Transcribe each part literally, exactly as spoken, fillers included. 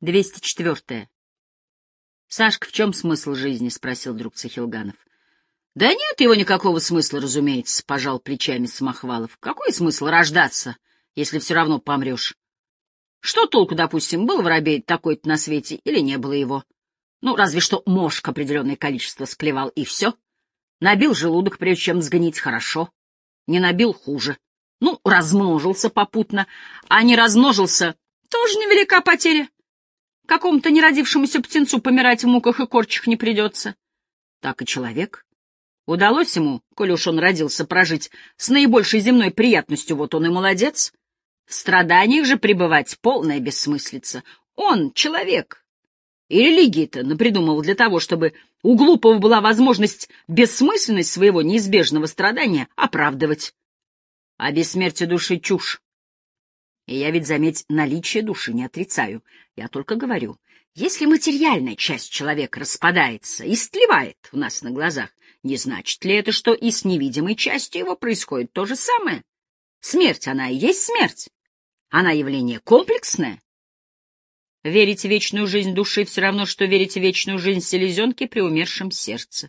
двести четвёртое. «Сашка, в чем смысл жизни?» — спросил друг Цахилганов. «Да нет его никакого смысла, разумеется», — пожал плечами Самохвалов. «Какой смысл рождаться, если все равно помрешь? Что толку, допустим, был воробей такой-то на свете или не было его? Ну, разве что мошк определенное количество склевал, и все. Набил желудок, прежде чем сгнить, хорошо. Не набил — хуже. Ну, размножился попутно, а не размножился — тоже невелика потеря. Какому-то неродившемуся птенцу помирать в муках и корчах не придется. Так и человек. Удалось ему, коли уж он родился, прожить с наибольшей земной приятностью, вот он и молодец. В страданиях же пребывать — полная бессмыслица. Он — человек. И религии-то напридумывал для того, чтобы у глупого была возможность бессмысленность своего неизбежного страдания оправдывать. А бессмертие души — чушь. И я ведь, заметь, наличие души не отрицаю. Я только говорю, если материальная часть человека распадается, истлевает у нас на глазах, не значит ли это, что и с невидимой частью его происходит то же самое? Смерть, она и есть смерть. Она явление комплексное. Верить в вечную жизнь души все равно, что верить в вечную жизнь селезенки при умершем сердце.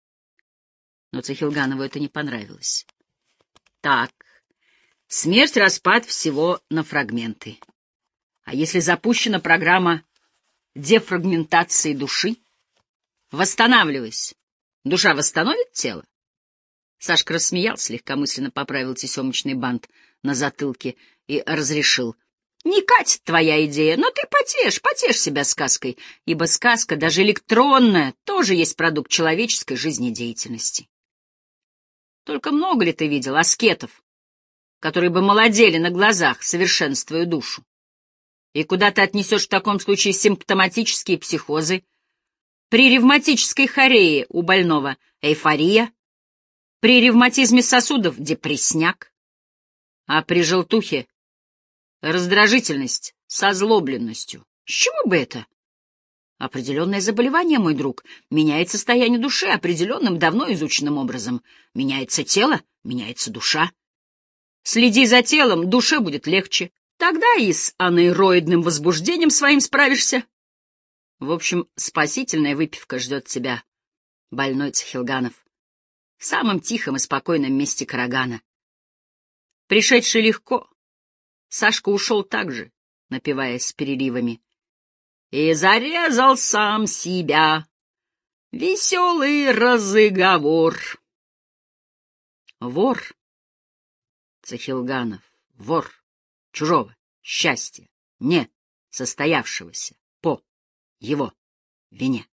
Но Цахилганову это не понравилось. Так, смерть — распад всего на фрагменты. А если запущена программа дефрагментации души? Восстанавливайся. Душа восстановит тело? Сашка рассмеялся, легкомысленно поправил тесемочный бант на затылке и разрешил. Не катит твоя идея, но ты потешь, потешь себя сказкой, ибо сказка, даже электронная, тоже есть продукт человеческой жизнедеятельности. Только много ли ты видел аскетов, которые бы молодели на глазах, совершенствуя душу? И куда ты отнесешь в таком случае симптоматические психозы? При ревматической хорее у больного эйфория, при ревматизме сосудов депрессняк, а при желтухе раздражительность с озлобленностью. С чего бы это? Определенное заболевание, мой друг, меняет состояние души определенным, давно изученным образом. Меняется тело, меняется душа. Следи за телом, душе будет легче. Тогда и с анаэроидным возбуждением своим справишься. В общем, спасительная выпивка ждет тебя, больной Цахилганов, в самом тихом и спокойном месте Карагана. Пришедший легко, Сашка ушел так же, напевая с переливами. И зарезал сам себя. Веселый разговор. Вор, Цахилганов, вор чужого счастья, не состоявшегося по его вине.